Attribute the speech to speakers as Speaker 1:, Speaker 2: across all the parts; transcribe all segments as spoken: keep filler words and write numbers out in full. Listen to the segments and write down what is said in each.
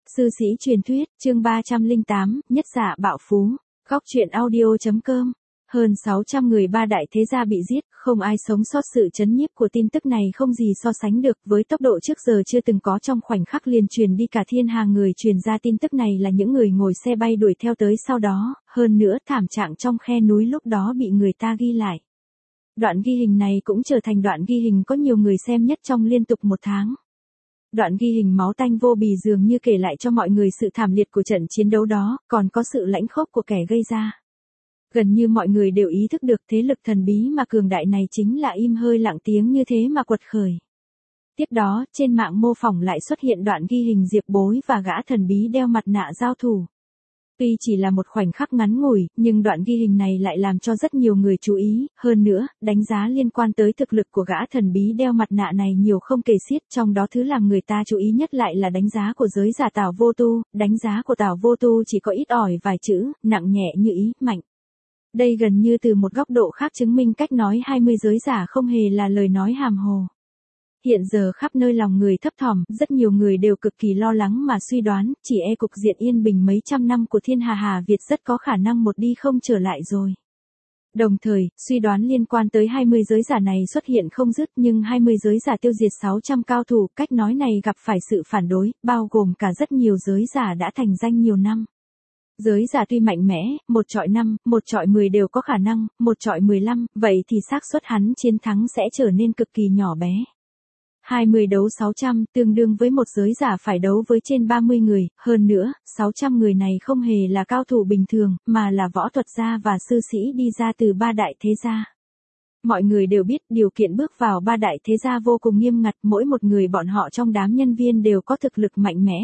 Speaker 1: Sư sĩ truyền thuyết, chương ba trăm lẻ tám, nhất giả bạo phú, góc truyện audio.com. Hơn sáu trăm người ba đại thế gia bị giết, không ai sống sót. Sự chấn nhiếp của tin tức này không gì so sánh được với tốc độ trước giờ chưa từng có. Trong khoảnh khắc liền truyền đi cả thiên hà. Người truyền ra tin tức này là những người ngồi xe bay đuổi theo tới sau đó, hơn nữa thảm trạng trong khe núi lúc đó bị người ta ghi lại. Đoạn ghi hình này cũng trở thành đoạn ghi hình có nhiều người xem nhất trong liên tục một tháng. Đoạn ghi hình máu tanh vô bì dường như kể lại cho mọi người sự thảm liệt của trận chiến đấu đó, còn có sự lãnh khốc của kẻ gây ra. Gần như mọi người đều ý thức được thế lực thần bí mà cường đại này chính là im hơi lặng tiếng như thế mà quật khởi. Tiếp đó, trên mạng mô phỏng lại xuất hiện đoạn ghi hình Diệp Bối và gã thần bí đeo mặt nạ giao thủ. Tuy chỉ là một khoảnh khắc ngắn ngủi, nhưng đoạn ghi hình này lại làm cho rất nhiều người chú ý, hơn nữa, đánh giá liên quan tới thực lực của gã thần bí đeo mặt nạ này nhiều không kể xiết, trong đó thứ làm người ta chú ý nhất lại là đánh giá của giới giả Tào Vô Tu, đánh giá của Tào Vô Tu chỉ có ít ỏi vài chữ, nặng nhẹ như ý, mạnh. Đây gần như từ một góc độ khác chứng minh cách nói hai mươi giới giả không hề là lời nói hàm hồ. Hiện giờ khắp nơi lòng người thấp thỏm, rất nhiều người đều cực kỳ lo lắng mà suy đoán, chỉ e cục diện yên bình mấy trăm năm của thiên hà Hà Việt rất có khả năng một đi không trở lại rồi. Đồng thời, suy đoán liên quan tới hai mươi giới giả này xuất hiện không dứt, nhưng hai mươi giới giả tiêu diệt sáu trăm cao thủ, cách nói này gặp phải sự phản đối, bao gồm cả rất nhiều giới giả đã thành danh nhiều năm. Giới giả tuy mạnh mẽ, một trọi năm, một trọi mười đều có khả năng, một trọi mười lăm, vậy thì xác suất hắn chiến thắng sẽ trở nên cực kỳ nhỏ bé. hai mươi đấu sáu trăm, tương đương với một giới giả phải đấu với trên ba mươi người, hơn nữa, sáu trăm người này không hề là cao thủ bình thường, mà là võ thuật gia và sư sĩ đi ra từ ba đại thế gia. Mọi người đều biết điều kiện bước vào ba đại thế gia vô cùng nghiêm ngặt, mỗi một người bọn họ trong đám nhân viên đều có thực lực mạnh mẽ.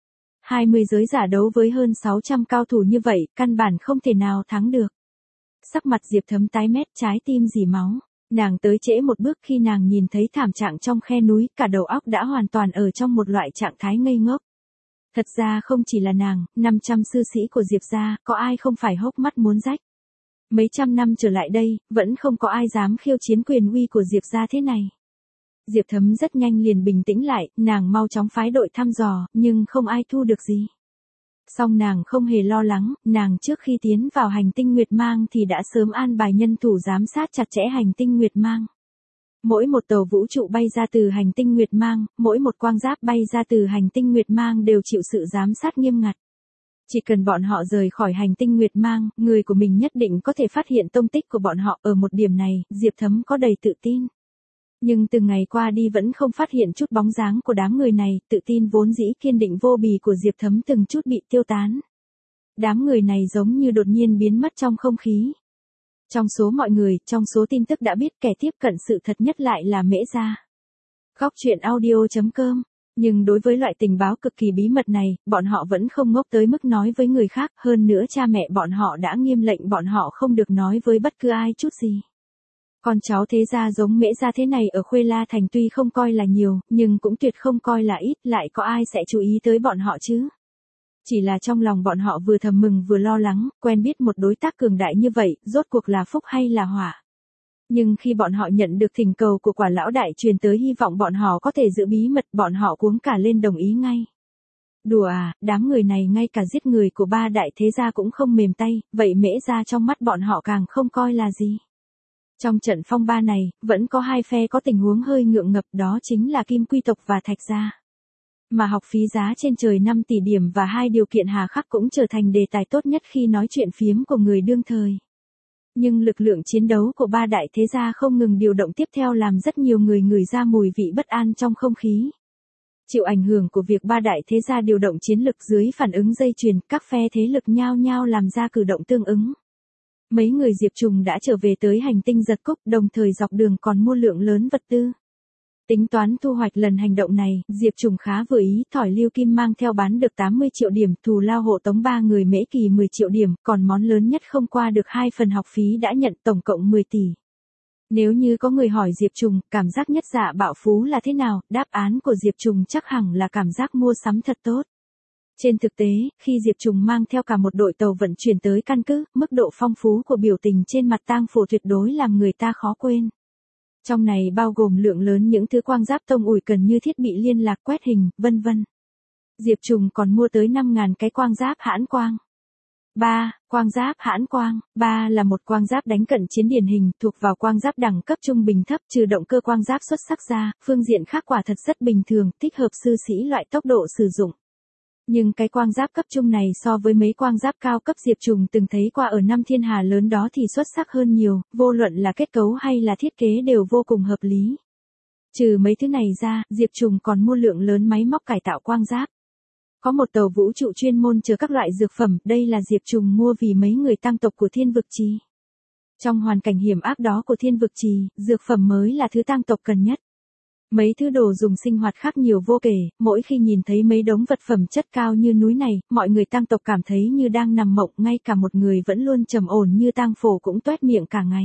Speaker 1: hai mươi giới giả đấu với hơn sáu trăm cao thủ như vậy, căn bản không thể nào thắng được. Sắc mặt Diệp Thấm tái mét, trái tim rỉ máu. Nàng tới trễ một bước khi nàng nhìn thấy thảm trạng trong khe núi, cả đầu óc đã hoàn toàn ở trong một loại trạng thái ngây ngốc. Thật ra không chỉ là nàng, năm trăm sư sĩ của Diệp gia, có ai không phải hốc mắt muốn rách. Mấy trăm năm trở lại đây, vẫn không có ai dám khiêu chiến quyền uy của Diệp gia thế này. Diệp Thấm rất nhanh liền bình tĩnh lại, nàng mau chóng phái đội thăm dò, nhưng không ai thu được gì. Song nàng không hề lo lắng, nàng trước khi tiến vào hành tinh Nguyệt Mang thì đã sớm an bài nhân thủ giám sát chặt chẽ hành tinh Nguyệt Mang. Mỗi một tàu vũ trụ bay ra từ hành tinh Nguyệt Mang, mỗi một quang giáp bay ra từ hành tinh Nguyệt Mang đều chịu sự giám sát nghiêm ngặt. Chỉ cần bọn họ rời khỏi hành tinh Nguyệt Mang, người của mình nhất định có thể phát hiện tông tích của bọn họ. Ở một điểm này, Diệp Thấm có đầy tự tin. Nhưng từng ngày qua đi vẫn không phát hiện chút bóng dáng của đám người này, tự tin vốn dĩ kiên định vô bì của Diệp Thấm từng chút bị tiêu tán. Đám người này giống như đột nhiên biến mất trong không khí. Trong số mọi người, trong số tin tức đã biết, kẻ tiếp cận sự thật nhất lại là Mễ Gia. Góc truyện audio.com. Nhưng đối với loại tình báo cực kỳ bí mật này, bọn họ vẫn không ngốc tới mức nói với người khác, hơn nữa cha mẹ bọn họ đã nghiêm lệnh bọn họ không được nói với bất cứ ai chút gì. Con cháu thế gia giống Mễ Gia thế này ở Khuê La Thành tuy không coi là nhiều, nhưng cũng tuyệt không coi là ít, lại có ai sẽ chú ý tới bọn họ chứ. Chỉ là trong lòng bọn họ vừa thầm mừng vừa lo lắng, quen biết một đối tác cường đại như vậy, rốt cuộc là phúc hay là họa. Nhưng khi bọn họ nhận được thỉnh cầu của Quả Lão Đại truyền tới hy vọng bọn họ có thể giữ bí mật, bọn họ cuống cả lên đồng ý ngay. Đùa à, đám người này ngay cả giết người của ba đại thế gia cũng không mềm tay, vậy Mễ Gia trong mắt bọn họ càng không coi là gì. Trong trận phong ba này, vẫn có hai phe có tình huống hơi ngượng ngập, đó chính là Kim Quy tộc và Thạch Gia. Mà học phí giá trên trời năm tỷ điểm và hai điều kiện hà khắc cũng trở thành đề tài tốt nhất khi nói chuyện phiếm của người đương thời. Nhưng lực lượng chiến đấu của ba đại thế gia không ngừng điều động tiếp theo làm rất nhiều người ngửi ra mùi vị bất an trong không khí. Chịu ảnh hưởng của việc ba đại thế gia điều động chiến lực dưới phản ứng dây chuyền, các phe thế lực nhao nhao làm ra cử động tương ứng. Mấy người Diệp Trùng đã trở về tới hành tinh Giật Cúc, đồng thời dọc đường còn mua lượng lớn vật tư. Tính toán thu hoạch lần hành động này, Diệp Trùng khá vừa ý, thỏi lưu kim mang theo bán được tám mươi triệu điểm, thù lao hộ tống ba người Mễ Kỳ mười triệu điểm, còn món lớn nhất không qua được hai phần học phí đã nhận, tổng cộng mười tỷ. Nếu như có người hỏi Diệp Trùng, cảm giác nhất dạ bạo phú là thế nào, đáp án của Diệp Trùng chắc hẳn là cảm giác mua sắm thật tốt. Trên thực tế, khi Diệp Trùng mang theo cả một đội tàu vận chuyển tới căn cứ, mức độ phong phú của biểu tình trên mặt tang phổ tuyệt đối làm người ta khó quên. Trong này bao gồm lượng lớn những thứ quang giáp tông ủi cần như thiết bị liên lạc, quét hình, vân vân. Diệp Trùng còn mua tới năm ngàn cái quang giáp hãn quang. ba. Quang giáp hãn quang. ba là một quang giáp đánh cận chiến điển hình, thuộc vào quang giáp đẳng cấp trung bình thấp, trừ động cơ quang giáp xuất sắc ra, phương diện khác quả thật rất bình thường, thích hợp sư sĩ loại tốc độ sử dụng. Nhưng cái quang giáp cấp trung này so với mấy quang giáp cao cấp Diệp Trùng từng thấy qua ở năm thiên hà lớn đó thì xuất sắc hơn nhiều, vô luận là kết cấu hay là thiết kế đều vô cùng hợp lý. Trừ mấy thứ này ra, Diệp Trùng còn mua lượng lớn máy móc cải tạo quang giáp. Có một tàu vũ trụ chuyên môn chứa các loại dược phẩm, đây là Diệp Trùng mua vì mấy người tăng tộc của Thiên Vực Trì. Trong hoàn cảnh hiểm ác đó của Thiên Vực Trì, dược phẩm mới là thứ tăng tộc cần nhất. Mấy thứ đồ dùng sinh hoạt khác nhiều vô kể, mỗi khi nhìn thấy mấy đống vật phẩm chất cao như núi này, mọi người tăng tộc cảm thấy như đang nằm mộng, ngay cả một người vẫn luôn trầm ổn như tang phổ cũng toét miệng cả ngày.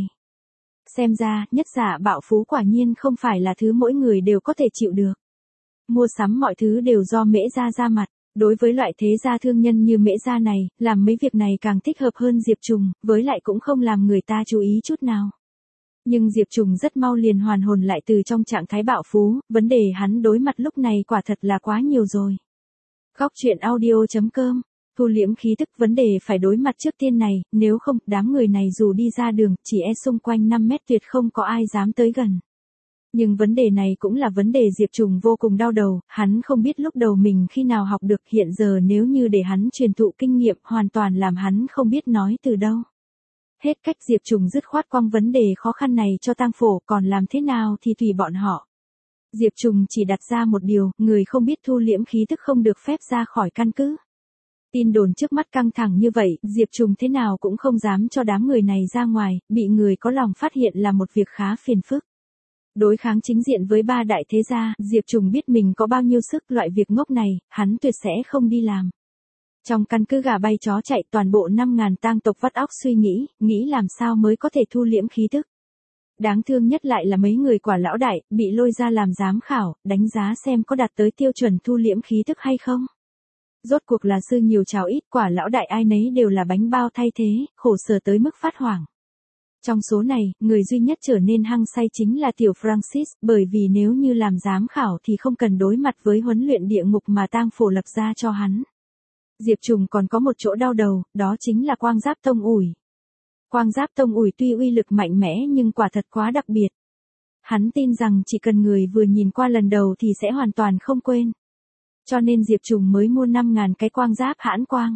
Speaker 1: Xem ra, nhất giả bạo phú quả nhiên không phải là thứ mỗi người đều có thể chịu được. Mua sắm mọi thứ đều do Mễ gia ra mặt. Đối với loại thế gia thương nhân như Mễ gia này, làm mấy việc này càng thích hợp hơn Diệp Trùng, với lại cũng không làm người ta chú ý chút nào. Nhưng Diệp Trùng rất mau liền hoàn hồn lại từ trong trạng thái bạo phú, vấn đề hắn đối mặt lúc này quả thật là quá nhiều rồi. Góc truyện audio chấm com, thu liễm khí tức, vấn đề phải đối mặt trước tiên này, nếu không, đám người này dù đi ra đường, chỉ e xung quanh năm mét tuyệt không có ai dám tới gần. Nhưng vấn đề này cũng là vấn đề Diệp Trùng vô cùng đau đầu, hắn không biết lúc đầu mình khi nào học được, hiện giờ nếu như để hắn truyền thụ kinh nghiệm hoàn toàn làm hắn không biết nói từ đâu. Hết cách, Diệp Trùng dứt khoát quăng vấn đề khó khăn này cho tang phổ, còn làm thế nào thì tùy bọn họ. Diệp Trùng chỉ đặt ra một điều, người không biết thu liễm khí tức không được phép ra khỏi căn cứ. Tin đồn trước mắt căng thẳng như vậy, Diệp Trùng thế nào cũng không dám cho đám người này ra ngoài, bị người có lòng phát hiện là một việc khá phiền phức. Đối kháng chính diện với ba đại thế gia, Diệp Trùng biết mình có bao nhiêu sức, loại việc ngốc này, hắn tuyệt sẽ không đi làm. Trong căn cứ gà bay chó chạy, toàn bộ năm ngàn tang tộc vắt óc suy nghĩ, nghĩ làm sao mới có thể thu liễm khí tức. Đáng thương nhất lại là mấy người quả lão đại, bị lôi ra làm giám khảo, đánh giá xem có đạt tới tiêu chuẩn thu liễm khí tức hay không. Rốt cuộc là sư nhiều cháo ít, quả lão đại ai nấy đều là bánh bao thay thế, khổ sở tới mức phát hoảng. Trong số này, người duy nhất trở nên hăng say chính là tiểu Francis, bởi vì nếu như làm giám khảo thì không cần đối mặt với huấn luyện địa ngục mà tang phổ lập ra cho hắn. Diệp Trùng còn có một chỗ đau đầu, đó chính là quang giáp tông ủi. Quang giáp tông ủi tuy uy lực mạnh mẽ nhưng quả thật quá đặc biệt. Hắn tin rằng chỉ cần người vừa nhìn qua lần đầu thì sẽ hoàn toàn không quên. Cho nên Diệp Trùng mới mua năm ngàn cái quang giáp hãn quang.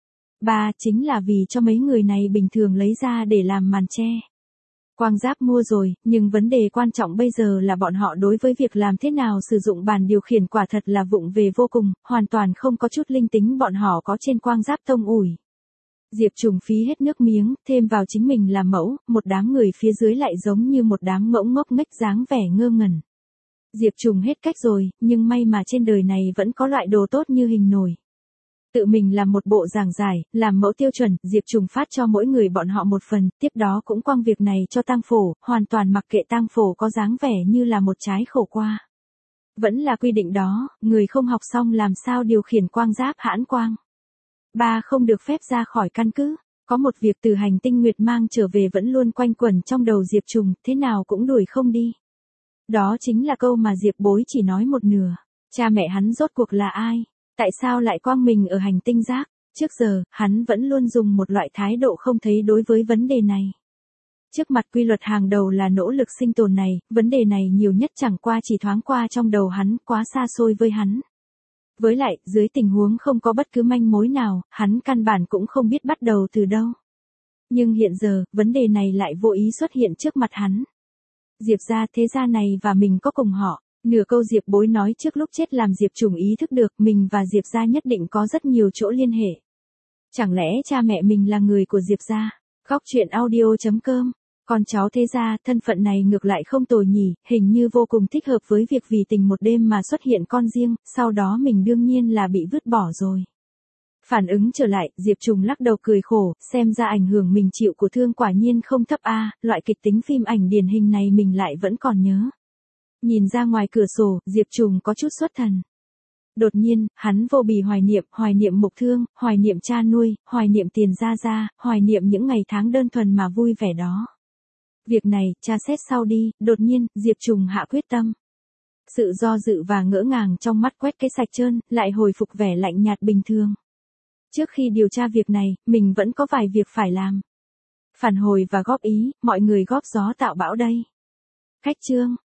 Speaker 1: ba. Chính là vì cho mấy người này bình thường lấy ra để làm màn che. Quang giáp mua rồi, nhưng vấn đề quan trọng bây giờ là bọn họ đối với việc làm thế nào sử dụng bàn điều khiển quả thật là vụng về vô cùng, hoàn toàn không có chút linh tính bọn họ có trên quang giáp tông ủi. Diệp Trùng phí hết nước miếng, thêm vào chính mình làm mẫu, một đám người phía dưới lại giống như một đám ngỗng ngốc nghếch dáng vẻ ngơ ngẩn. Diệp Trùng hết cách rồi, nhưng may mà trên đời này vẫn có loại đồ tốt như hình nổi. Tự mình làm một bộ giảng giải, làm mẫu tiêu chuẩn, Diệp Trùng phát cho mỗi người bọn họ một phần, tiếp đó cũng quăng việc này cho tang phổ, hoàn toàn mặc kệ tang phổ có dáng vẻ như là một trái khổ qua. Vẫn là quy định đó, người không học xong làm sao điều khiển quang giáp hãn quang. ba. Không được phép ra khỏi căn cứ. Có một việc từ hành tinh Nguyệt mang trở về vẫn luôn quanh quẩn trong đầu Diệp Trùng, thế nào cũng đuổi không đi. Đó chính là câu mà Diệp Bối chỉ nói một nửa. Cha mẹ hắn rốt cuộc là ai? Tại sao lại quang mình ở hành tinh rác? Trước giờ, hắn vẫn luôn dùng một loại thái độ không thấy đối với vấn đề này. Trước mặt quy luật hàng đầu là nỗ lực sinh tồn này, vấn đề này nhiều nhất chẳng qua chỉ thoáng qua trong đầu hắn, quá xa xôi với hắn. Với lại, dưới tình huống không có bất cứ manh mối nào, hắn căn bản cũng không biết bắt đầu từ đâu. Nhưng hiện giờ, vấn đề này lại vô ý xuất hiện trước mặt hắn. Diệp gia, thế gia này và mình có cùng họ. Nửa câu Diệp Bối nói trước lúc chết làm Diệp Trùng ý thức được mình và Diệp gia nhất định có rất nhiều chỗ liên hệ. Chẳng lẽ cha mẹ mình là người của Diệp gia? Góc truyện audio chấm com, con cháu thế gia, thân phận này ngược lại không tồi nhỉ, hình như vô cùng thích hợp với việc vì tình một đêm mà xuất hiện con riêng, sau đó mình đương nhiên là bị vứt bỏ rồi. Phản ứng trở lại, Diệp Trùng lắc đầu cười khổ, xem ra ảnh hưởng mình chịu của thương quả nhiên không thấp a, loại kịch tính phim ảnh điển hình này mình lại vẫn còn nhớ. Nhìn ra ngoài cửa sổ, Diệp Trùng có chút xuất thần. Đột nhiên, hắn vô bì hoài niệm, hoài niệm mục thương, hoài niệm cha nuôi, hoài niệm tiền gia gia, hoài niệm những ngày tháng đơn thuần mà vui vẻ đó. Việc này, tra xét sau đi, đột nhiên, Diệp Trùng hạ quyết tâm. Sự do dự và ngỡ ngàng trong mắt quét cái sạch trơn, lại hồi phục vẻ lạnh nhạt bình thường. Trước khi điều tra việc này, mình vẫn có vài việc phải làm. Phản hồi và góp ý, mọi người góp gió tạo bão đây. Khách chương.